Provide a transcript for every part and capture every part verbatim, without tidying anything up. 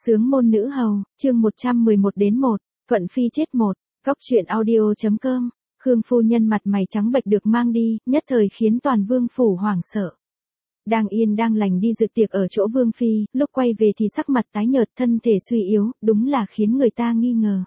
Sướng môn nữ hầu, chương một trăm mười một đến một, Thuận Phi chết một, góc truyện audio.com, Khương phu nhân mặt mày trắng bệch được mang đi, nhất thời khiến toàn vương phủ hoảng sợ. Đang yên đang lành đi dự tiệc ở chỗ vương phi, lúc quay về thì sắc mặt tái nhợt, thân thể suy yếu, đúng là khiến người ta nghi ngờ.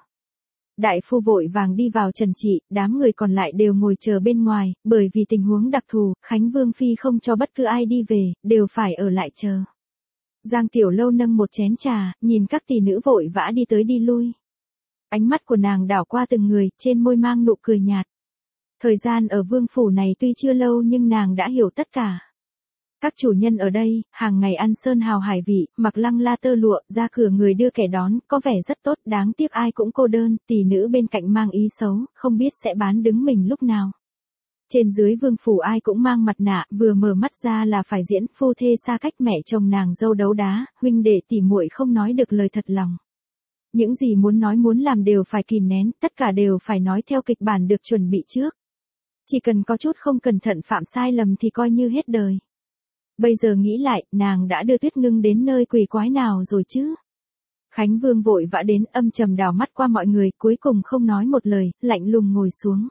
Đại phu vội vàng đi vào trần trị, đám người còn lại đều ngồi chờ bên ngoài, bởi vì tình huống đặc thù, Khánh vương phi không cho bất cứ ai đi về, đều phải ở lại chờ. Giang Tiểu Lâu nâng một chén trà, nhìn các tỷ nữ vội vã đi tới đi lui. Ánh mắt của nàng đảo qua từng người, trên môi mang nụ cười nhạt. Thời gian ở vương phủ này tuy chưa lâu nhưng nàng đã hiểu tất cả. Các chủ nhân ở đây, hàng ngày ăn sơn hào hải vị, mặc lăng la tơ lụa, ra cửa người đưa kẻ đón, có vẻ rất tốt, đáng tiếc ai cũng cô đơn, tỷ nữ bên cạnh mang ý xấu, không biết sẽ bán đứng mình lúc nào. Trên dưới vương phủ ai cũng mang mặt nạ, vừa mở mắt ra là phải diễn phu thê xa cách, mẹ chồng nàng dâu đấu đá, huynh đệ tỉ muội không nói được lời thật lòng. Những gì muốn nói muốn làm đều phải kìm nén, tất cả đều phải nói theo kịch bản được chuẩn bị trước. Chỉ cần có chút không cẩn thận phạm sai lầm thì coi như hết đời. Bây giờ nghĩ lại, nàng đã đưa Tuyết Ngưng đến nơi quỷ quái nào rồi chứ? Khánh Vương vội vã đến, âm trầm đảo mắt qua mọi người, cuối cùng không nói một lời, lạnh lùng ngồi xuống.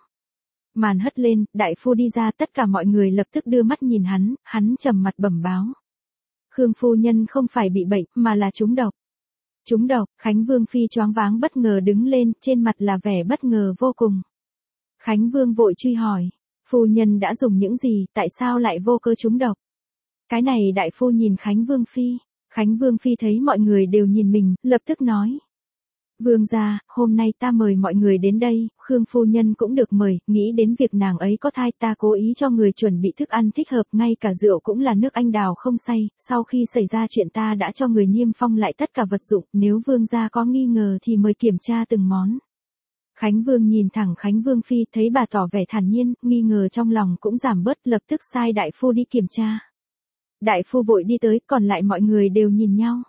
Màn hất lên, đại phu đi ra, tất cả mọi người lập tức đưa mắt nhìn hắn, hắn trầm mặt bẩm báo. Khương phu nhân không phải bị bệnh, mà là trúng độc. Trúng độc, Khánh Vương phi choáng váng bất ngờ đứng lên, trên mặt là vẻ bất ngờ vô cùng. Khánh Vương vội truy hỏi, phu nhân đã dùng những gì, tại sao lại vô cơ trúng độc? Cái này đại phu nhìn Khánh Vương phi, Khánh Vương phi thấy mọi người đều nhìn mình, lập tức nói. Vương gia, hôm nay ta mời mọi người đến đây, Khương phu nhân cũng được mời, nghĩ đến việc nàng ấy có thai ta cố ý cho người chuẩn bị thức ăn thích hợp, ngay cả rượu cũng là nước anh đào không say, sau khi xảy ra chuyện ta đã cho người niêm phong lại tất cả vật dụng, nếu vương gia có nghi ngờ thì mời kiểm tra từng món. Khánh Vương nhìn thẳng Khánh Vương phi, thấy bà tỏ vẻ thản nhiên, nghi ngờ trong lòng cũng giảm bớt, lập tức sai đại phu đi kiểm tra. Đại phu vội đi tới, còn lại mọi người đều nhìn nhau.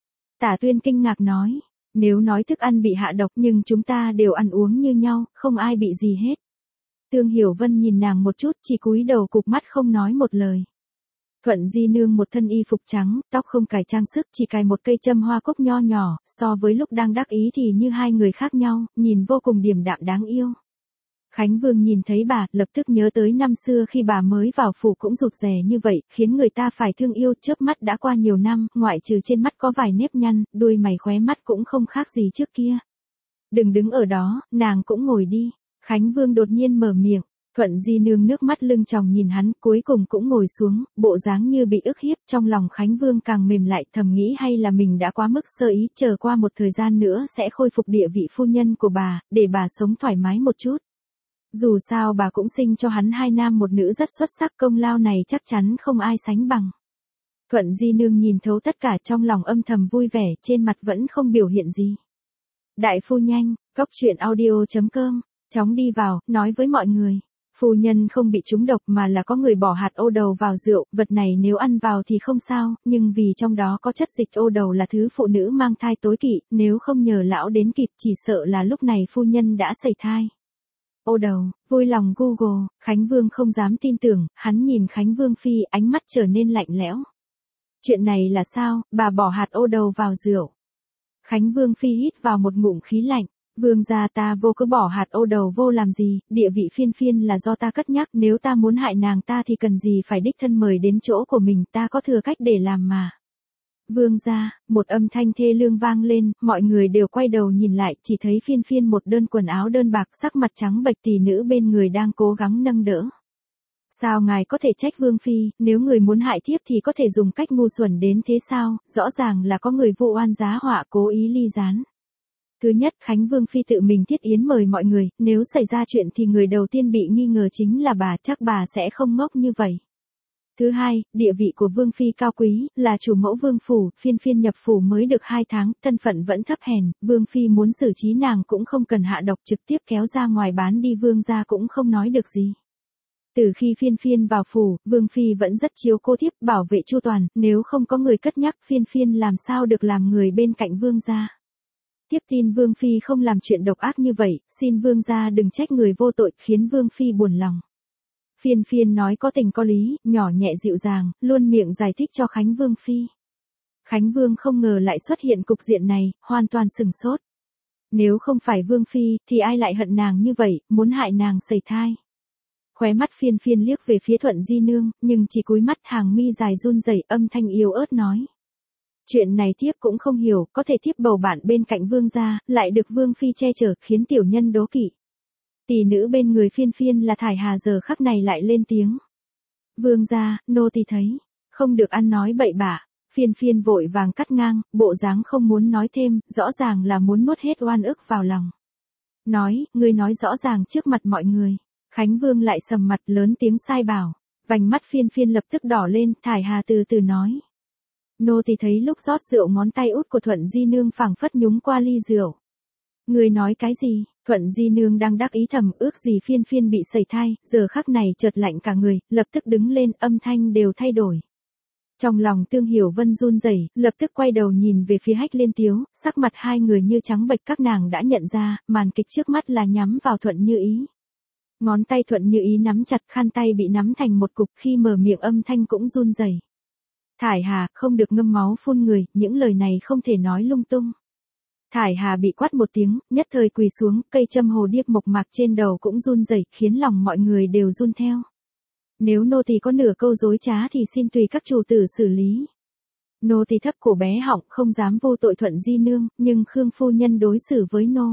Tả Tuyên kinh ngạc nói. Nếu nói thức ăn bị hạ độc nhưng chúng ta đều ăn uống như nhau, không ai bị gì hết. Tương Hiểu Vân nhìn nàng một chút, chỉ cúi đầu cụp mắt không nói một lời. Thuận Di Nương một thân y phục trắng, tóc không cài trang sức, chỉ cài một cây châm hoa cúc nho nhỏ, so với lúc đang đắc ý thì như hai người khác nhau, nhìn vô cùng điềm đạm đáng yêu. Khánh Vương nhìn thấy bà, lập tức nhớ tới năm xưa khi bà mới vào phủ cũng rụt rè như vậy, khiến người ta phải thương yêu, chớp mắt đã qua nhiều năm, ngoại trừ trên mắt có vài nếp nhăn, đuôi mày khóe mắt cũng không khác gì trước kia. Đừng đứng ở đó, nàng cũng ngồi đi. Khánh Vương đột nhiên mở miệng, Thuận Di Nương nước mắt lưng tròng nhìn hắn, cuối cùng cũng ngồi xuống, bộ dáng như bị ức hiếp, trong lòng Khánh Vương càng mềm lại, thầm nghĩ hay là mình đã quá mức sơ ý, chờ qua một thời gian nữa sẽ khôi phục địa vị phu nhân của bà, để bà sống thoải mái một chút. Dù sao bà cũng sinh cho hắn hai nam một nữ rất xuất sắc, công lao này chắc chắn không ai sánh bằng. Thuận Di Nương nhìn thấu tất cả, trong lòng âm thầm vui vẻ, trên mặt vẫn không biểu hiện gì. Đại phu nhanh, góc truyện audio.com, chóng đi vào, nói với mọi người. Phu nhân không bị trúng độc mà là có người bỏ hạt ô đầu vào rượu, vật này nếu ăn vào thì không sao, nhưng vì trong đó có chất dịch ô đầu là thứ phụ nữ mang thai tối kỵ, nếu không nhờ lão đến kịp chỉ sợ là lúc này phu nhân đã sẩy thai. Ô đầu, vui lòng Google, Khánh Vương không dám tin tưởng, hắn nhìn Khánh Vương phi, ánh mắt trở nên lạnh lẽo. Chuyện này là sao, bà bỏ hạt ô đầu vào rượu. Khánh Vương phi hít vào một ngụm khí lạnh, vương gia ta vô cứ bỏ hạt ô đầu vô làm gì, địa vị phiên phiên là do ta cất nhắc, nếu ta muốn hại nàng ta thì cần gì phải đích thân mời đến chỗ của mình, ta có thừa cách để làm mà. Vương gia, một âm thanh thê lương vang lên, mọi người đều quay đầu nhìn lại, chỉ thấy phiên phiên một đơn quần áo đơn bạc, sắc mặt trắng bệch, tỷ nữ bên người đang cố gắng nâng đỡ. Sao ngài có thể trách Vương phi, nếu người muốn hại thiếp thì có thể dùng cách ngu xuẩn đến thế sao, rõ ràng là có người vu oan giá họa cố ý ly gián. Thứ nhất, Khánh Vương phi tự mình thiết yến mời mọi người, nếu xảy ra chuyện thì người đầu tiên bị nghi ngờ chính là bà, chắc bà sẽ không ngốc như vậy. Thứ hai, địa vị của Vương phi cao quý, là chủ mẫu Vương phủ, phiên phiên nhập phủ mới được hai tháng, thân phận vẫn thấp hèn, Vương phi muốn xử trí nàng cũng không cần hạ độc, trực tiếp kéo ra ngoài bán đi, vương gia cũng không nói được gì. Từ khi phiên phiên vào phủ, Vương phi vẫn rất chiếu cô thiếp, bảo vệ chu toàn, nếu không có người cất nhắc, phiên phiên làm sao được làm người bên cạnh vương gia. Tiếp tin Vương phi không làm chuyện độc ác như vậy, xin vương gia đừng trách người vô tội, khiến Vương phi buồn lòng. Phiên phiên nói có tình có lý, nhỏ nhẹ dịu dàng, luôn miệng giải thích cho Khánh Vương phi. Khánh Vương không ngờ lại xuất hiện cục diện này, hoàn toàn sửng sốt. Nếu không phải Vương Phi, thì ai lại hận nàng như vậy, muốn hại nàng sẩy thai. Khóe mắt Phiên Phiên liếc về phía Thuận Di Nương, nhưng chỉ cúi mắt hàng mi dài run rẩy, âm thanh yếu ớt nói. Chuyện này thiếp cũng không hiểu, có thể thiếp bầu bạn bên cạnh Vương gia, lại được Vương Phi che chở, khiến tiểu nhân đố kỵ. Tỷ nữ bên người Phiên Phiên là Thải Hà giờ khắc này lại lên tiếng. Vương gia, nô tỳ thấy, không được ăn nói bậy bạ. Phiên Phiên vội vàng cắt ngang, bộ dáng không muốn nói thêm, rõ ràng là muốn nuốt hết oan ức vào lòng. Nói, ngươi nói rõ ràng trước mặt mọi người. Khánh Vương lại sầm mặt lớn tiếng sai bảo. Vành mắt Phiên Phiên lập tức đỏ lên, Thải Hà từ từ nói. Nô tỳ thấy lúc rót rượu ngón tay út của Thuận Di Nương phảng phất nhúng qua ly rượu. Ngươi nói cái gì? Thuận Di Nương đang đắc ý thầm ước gì Phiên Phiên bị sẩy thai, giờ khắc này chợt lạnh cả người, lập tức đứng lên, âm thanh đều thay đổi. Trong lòng Tương Hiểu Vân run rẩy, lập tức quay đầu nhìn về phía Hách Liên Tiếu, sắc mặt hai người như trắng bệch, các nàng đã nhận ra, màn kịch trước mắt là nhắm vào Thuận Như Ý. Ngón tay Thuận Như Ý nắm chặt, khăn tay bị nắm thành một cục, khi mở miệng âm thanh cũng run rẩy. Thải Hà, không được ngâm máu phun người, những lời này không thể nói lung tung. Thải Hà bị quát một tiếng, nhất thời quỳ xuống, cây châm hồ điệp mộc mạc trên đầu cũng run rẩy, khiến lòng mọi người đều run theo. Nếu nô tỳ có nửa câu dối trá thì xin tùy các chủ tử xử lý. Nô tỳ thấp cổ bé họng, không dám vô tội Thuận Di Nương, nhưng Khương phu nhân đối xử với nô.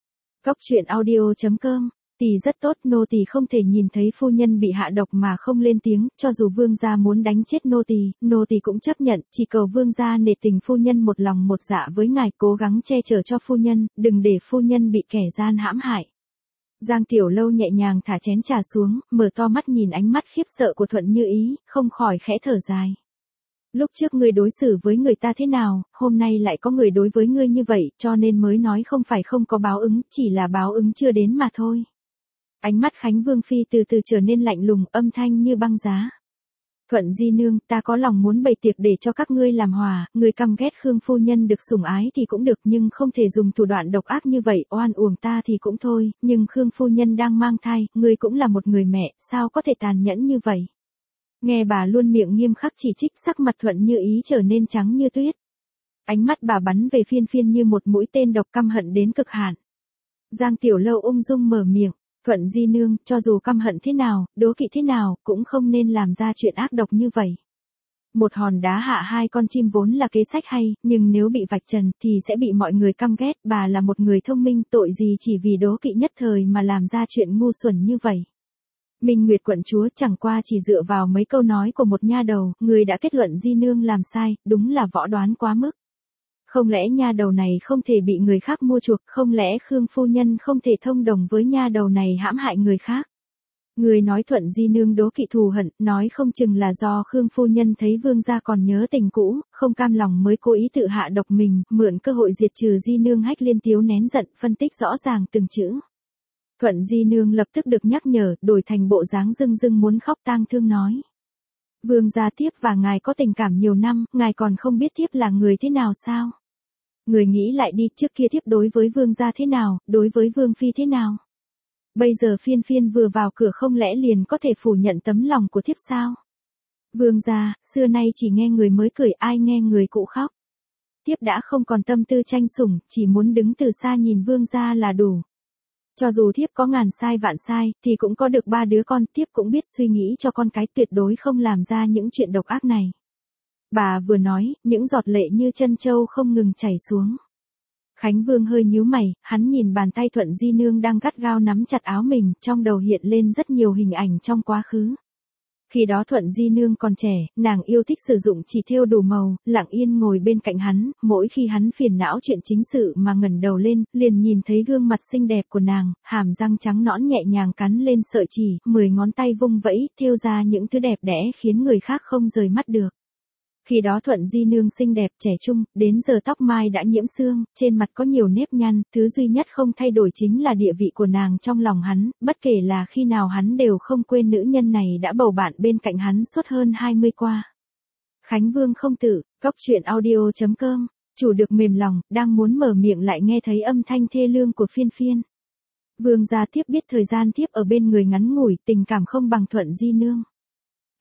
Cóc truyện audio chấm com. Tỷ rất tốt, nô tỳ không thể nhìn thấy phu nhân bị hạ độc mà không lên tiếng, cho dù vương gia muốn đánh chết nô tỳ, nô tỳ cũng chấp nhận, chỉ cầu vương gia nể tình phu nhân một lòng một dạ với ngài, cố gắng che chở cho phu nhân, đừng để phu nhân bị kẻ gian hãm hại. Giang Tiểu Lâu nhẹ nhàng thả chén trà xuống, mở to mắt nhìn ánh mắt khiếp sợ của Thuận Như Ý, không khỏi khẽ thở dài. Lúc trước ngươi đối xử với người ta thế nào, hôm nay lại có người đối với ngươi như vậy, cho nên mới nói không phải không có báo ứng, chỉ là báo ứng chưa đến mà thôi. Ánh mắt Khánh Vương Phi từ từ trở nên lạnh lùng, âm thanh như băng giá. Thuận Di Nương, ta có lòng muốn bày tiệc để cho các ngươi làm hòa, người căm ghét Khương phu nhân được sủng ái thì cũng được, nhưng không thể dùng thủ đoạn độc ác như vậy, oan uổng ta thì cũng thôi, nhưng Khương phu nhân đang mang thai, ngươi cũng là một người mẹ, sao có thể tàn nhẫn như vậy? Nghe bà luôn miệng nghiêm khắc chỉ trích, sắc mặt Thuận Như Ý trở nên trắng như tuyết. Ánh mắt bà bắn về Phiên Phiên như một mũi tên độc, căm hận đến cực hạn. Giang Tiểu Lâu ung dung mở miệng. Thuận Di Nương, cho dù căm hận thế nào, đố kỵ thế nào, cũng không nên làm ra chuyện ác độc như vậy. Một hòn đá hạ hai con chim vốn là kế sách hay, nhưng nếu bị vạch trần thì sẽ bị mọi người căm ghét, bà là một người thông minh, tội gì chỉ vì đố kỵ nhất thời mà làm ra chuyện ngu xuẩn như vậy. Minh Nguyệt quận chúa chẳng qua chỉ dựa vào mấy câu nói của một nha đầu, người đã kết luận Di Nương làm sai, đúng là võ đoán quá mức. Không lẽ nha đầu này không thể bị người khác mua chuộc, không lẽ Khương phu nhân không thể thông đồng với nha đầu này hãm hại người khác? Người nói Thuận Di Nương đố kỵ thù hận, nói không chừng là do Khương phu nhân thấy vương gia còn nhớ tình cũ, không cam lòng mới cố ý tự hạ độc mình, mượn cơ hội diệt trừ Di Nương. Hách Liên Tiếu nén giận, phân tích rõ ràng từng chữ. Thuận Di Nương lập tức được nhắc nhở, đổi thành bộ dáng rưng rưng muốn khóc tang thương nói. Vương gia thiếp và ngài có tình cảm nhiều năm, ngài còn không biết thiếp là người thế nào sao? Người nghĩ lại đi, trước kia thiếp đối với vương gia thế nào, đối với vương phi thế nào? Bây giờ Phiên Phiên vừa vào cửa không lẽ liền có thể phủ nhận tấm lòng của thiếp sao? Vương gia, xưa nay chỉ nghe người mới cười, ai nghe người cũ khóc. Thiếp đã không còn tâm tư tranh sủng, chỉ muốn đứng từ xa nhìn vương gia là đủ. Cho dù thiếp có ngàn sai vạn sai, thì cũng có được ba đứa con, thiếp cũng biết suy nghĩ cho con cái, tuyệt đối không làm ra những chuyện độc ác này. Bà vừa nói, những giọt lệ như chân châu không ngừng chảy xuống. Khánh Vương hơi nhíu mày, hắn nhìn bàn tay Thuận Di Nương đang gắt gao nắm chặt áo mình, trong đầu hiện lên rất nhiều hình ảnh trong quá khứ. Khi đó Thuận Di Nương còn trẻ, nàng yêu thích sử dụng chỉ thêu đủ màu, lặng yên ngồi bên cạnh hắn, mỗi khi hắn phiền não chuyện chính sự mà ngẩng đầu lên, liền nhìn thấy gương mặt xinh đẹp của nàng, hàm răng trắng nõn nhẹ nhàng cắn lên sợi chỉ, mười ngón tay vung vẫy, thêu ra những thứ đẹp đẽ khiến người khác không rời mắt được. Khi đó Thuận Di Nương xinh đẹp trẻ trung, đến giờ tóc mai đã nhiễm sương, trên mặt có nhiều nếp nhăn, thứ duy nhất không thay đổi chính là địa vị của nàng trong lòng hắn, bất kể là khi nào hắn đều không quên nữ nhân này đã bầu bạn bên cạnh hắn suốt hơn hai mươi qua. Khánh Vương không tử, cóc truyện audio chấm com, chủ được mềm lòng, đang muốn mở miệng lại nghe thấy âm thanh thê lương của Phiên Phiên. Vương gia thiếp biết thời gian thiếp ở bên người ngắn ngủi, tình cảm không bằng Thuận Di Nương.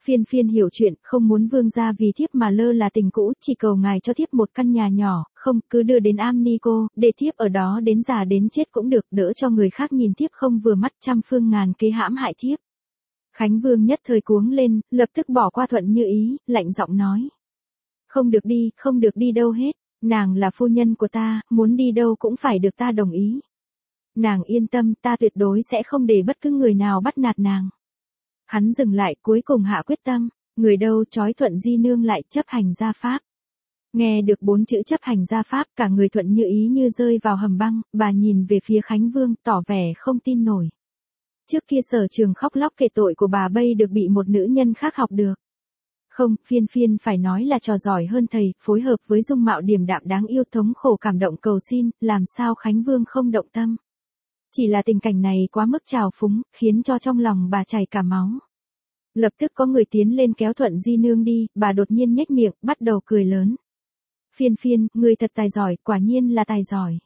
Phiên phiên hiểu chuyện, không muốn vương gia vì thiếp mà lơ là tình cũ, chỉ cầu ngài cho thiếp một căn nhà nhỏ, không, cứ đưa đến am ni cô, để thiếp ở đó đến già đến chết cũng được, đỡ cho người khác nhìn thiếp không vừa mắt, trăm phương ngàn kế hãm hại thiếp. Khánh Vương nhất thời cuống lên, lập tức bỏ qua Thuận Như Ý, lạnh giọng nói. Không được đi, không được đi đâu hết, nàng là phu nhân của ta, muốn đi đâu cũng phải được ta đồng ý. Nàng yên tâm, ta tuyệt đối sẽ không để bất cứ người nào bắt nạt nàng. Hắn dừng lại, cuối cùng hạ quyết tâm, người đâu trói Thuận Di Nương lại, chấp hành gia pháp. Nghe được bốn chữ chấp hành gia pháp, cả người Thuận Như Ý như rơi vào hầm băng, bà nhìn về phía Khánh Vương, tỏ vẻ không tin nổi. Trước kia Sở Trường khóc lóc kể tội của bà bây được bị một nữ nhân khác học được. Không, phiên phiên phải nói là trò giỏi hơn thầy, phối hợp với dung mạo điềm đạm đáng yêu thống khổ cảm động cầu xin, làm sao Khánh Vương không động tâm. Chỉ là tình cảnh này quá mức trào phúng, khiến cho trong lòng bà chảy cả máu. Lập tức có người tiến lên kéo Thuận Di Nương đi, bà đột nhiên nhếch miệng, bắt đầu cười lớn. Phiên phiên, ngươi thật tài giỏi, quả nhiên là tài giỏi.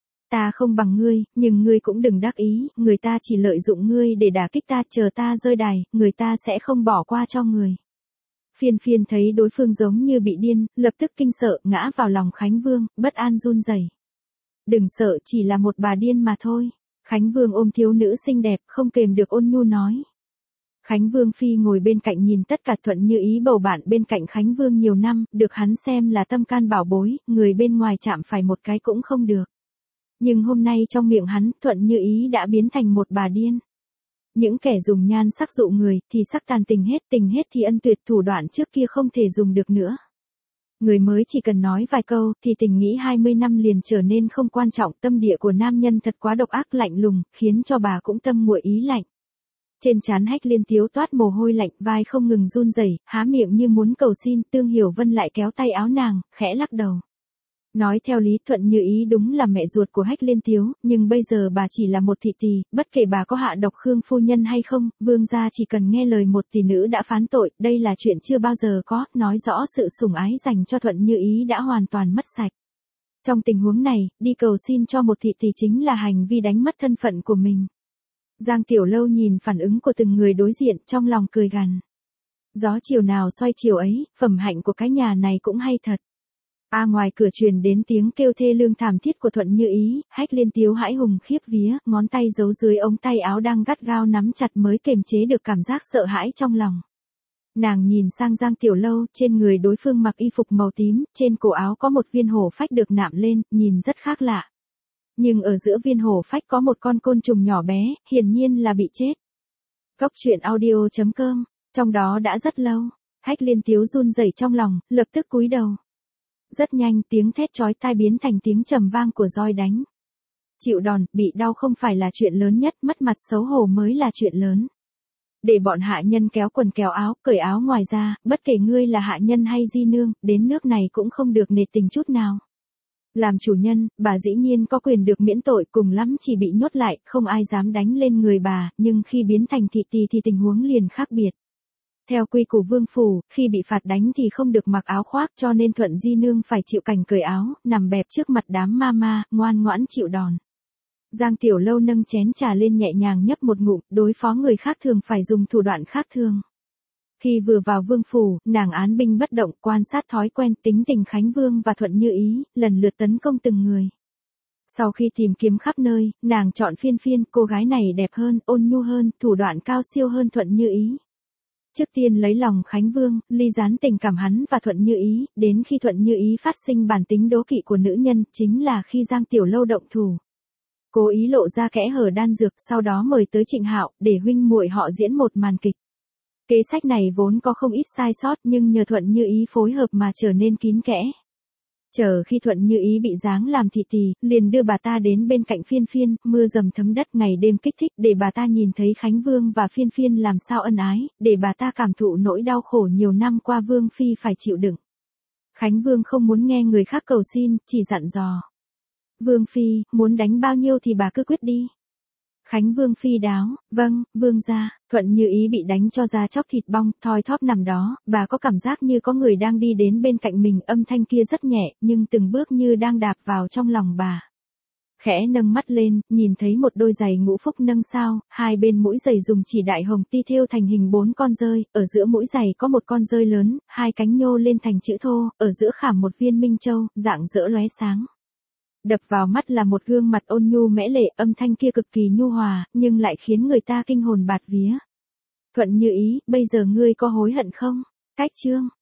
Ta không bằng ngươi, nhưng ngươi cũng đừng đắc ý, người ta chỉ lợi dụng ngươi để đả kích ta, chờ ta rơi đài, người ta sẽ không bỏ qua cho người. Phiên phiên thấy đối phương giống như bị điên, lập tức kinh sợ, ngã vào lòng Khánh Vương, bất an run rẩy. Đừng sợ, chỉ là một bà điên mà thôi. Khánh Vương ôm thiếu nữ xinh đẹp, không kềm được ôn nhu nói. Khánh Vương phi ngồi bên cạnh nhìn tất cả Thuận Như Ý bầu bạn bên cạnh Khánh Vương nhiều năm, được hắn xem là tâm can bảo bối, người bên ngoài chạm phải một cái cũng không được. Nhưng hôm nay trong miệng hắn, Thuận Như Ý đã biến thành một bà điên. Những kẻ dùng nhan sắc dụ người, thì sắc tàn tình hết, tình hết thì ân tuyệt, thủ đoạn trước kia không thể dùng được nữa. Người mới chỉ cần nói vài câu, thì tình nghĩ hai mươi năm liền trở nên không quan trọng, tâm địa của nam nhân thật quá độc ác lạnh lùng, khiến cho bà cũng tâm nguội ý lạnh. Trên trán Hách Liên Tiếu toát mồ hôi lạnh, vai không ngừng run rẩy, há miệng như muốn cầu xin, Tương Hiểu Vân lại kéo tay áo nàng, khẽ lắc đầu. Nói theo lý, Thuận Như Ý đúng là mẹ ruột của Hách Liên Tiếu, nhưng bây giờ bà chỉ là một thị tỳ, bất kể bà có hạ độc Khương phu nhân hay không, vương gia chỉ cần nghe lời một tỷ nữ đã phán tội, đây là chuyện chưa bao giờ có, nói rõ sự sủng ái dành cho Thuận Như Ý đã hoàn toàn mất sạch. Trong tình huống này, đi cầu xin cho một thị tỳ chính là hành vi đánh mất thân phận của mình. Giang Tiểu Lâu nhìn phản ứng của từng người đối diện, trong lòng cười gằn. Gió chiều nào xoay chiều ấy, phẩm hạnh của cái nhà này cũng hay thật. A à, ngoài cửa truyền đến tiếng kêu thê lương thảm thiết của Thuận Như Ý, Hách Liên Tiếu hãi hùng khiếp vía, ngón tay giấu dưới ống tay áo đang gắt gao nắm chặt mới kềm chế được cảm giác sợ hãi trong lòng. Nàng nhìn sang Giang Tiểu Lâu, trên người đối phương mặc y phục màu tím, trên cổ áo có một viên hổ phách được nạm lên, nhìn rất khác lạ. Nhưng ở giữa viên hổ phách có một con côn trùng nhỏ bé, hiển nhiên là bị chết. Cốc truyện audio chấm com, trong đó đã rất lâu, Hách Liên Tiếu run rẩy trong lòng, lập tức cúi đầu. Rất nhanh, tiếng thét chói tai biến thành tiếng trầm vang của roi đánh. Chịu đòn, bị đau không phải là chuyện lớn nhất, mất mặt xấu hổ mới là chuyện lớn. Để bọn hạ nhân kéo quần kéo áo, cởi áo ngoài ra, bất kể ngươi là hạ nhân hay di nương, đến nước này cũng không được nể tình chút nào. Làm chủ nhân, bà dĩ nhiên có quyền được miễn tội, cùng lắm chỉ bị nhốt lại, không ai dám đánh lên người bà, nhưng khi biến thành thị tỳ thì tình huống liền khác biệt. Theo quy củ vương phủ, khi bị phạt đánh thì không được mặc áo khoác, cho nên Thuận Di Nương phải chịu cảnh cởi áo, nằm bẹp trước mặt đám ma ma, ngoan ngoãn chịu đòn. Giang Tiểu Lâu nâng chén trà lên nhẹ nhàng nhấp một ngụm, đối phó người khác thường phải dùng thủ đoạn khác thường. Khi vừa vào vương phủ, nàng án binh bất động, quan sát thói quen tính tình Khánh Vương và Thuận Như Ý, lần lượt tấn công từng người. Sau khi tìm kiếm khắp nơi, nàng chọn phiên phiên, cô gái này đẹp hơn, ôn nhu hơn, thủ đoạn cao siêu hơn Thuận Như Ý. Trước tiên lấy lòng Khánh Vương, ly gián tình cảm hắn và Thuận Như Ý, đến khi Thuận Như Ý phát sinh bản tính đố kỵ của nữ nhân, chính là khi Giang Tiểu Lâu động thủ. Cố ý lộ ra kẽ hở đan dược, sau đó mời tới Trịnh Hạo, để huynh muội họ diễn một màn kịch. Kế sách này vốn có không ít sai sót, nhưng nhờ Thuận Như Ý phối hợp mà trở nên kín kẽ. Chờ khi Thuận Như Ý bị giáng làm thị tỳ, liền đưa bà ta đến bên cạnh phiên phiên, mưa dầm thấm đất ngày đêm kích thích, để bà ta nhìn thấy Khánh Vương và phiên phiên làm sao ân ái, để bà ta cảm thụ nỗi đau khổ nhiều năm qua Vương Phi phải chịu đựng. Khánh Vương không muốn nghe người khác cầu xin, chỉ dặn dò. Vương Phi, muốn đánh bao nhiêu thì bà cứ quyết đi. Khánh Vương phi đáo, vâng, vương gia. Thuận Như Ý bị đánh cho da chóc thịt bong, thoi thóp nằm đó, bà có cảm giác như có người đang đi đến bên cạnh mình, âm thanh kia rất nhẹ, nhưng từng bước như đang đạp vào trong lòng bà. Khẽ nâng mắt lên, nhìn thấy một đôi giày ngũ phúc nâng sao, hai bên mũi giày dùng chỉ đại hồng ti thêu thành hình bốn con dơi, ở giữa mũi giày có một con dơi lớn, hai cánh nhô lên thành chữ thô, ở giữa khảm một viên minh châu, dạng dỡ lóe sáng. Đập vào mắt là một gương mặt ôn nhu mẽ lệ, âm thanh kia cực kỳ nhu hòa, nhưng lại khiến người ta kinh hồn bạt vía. Thuận như ý, bây giờ ngươi có hối hận không? Cách chương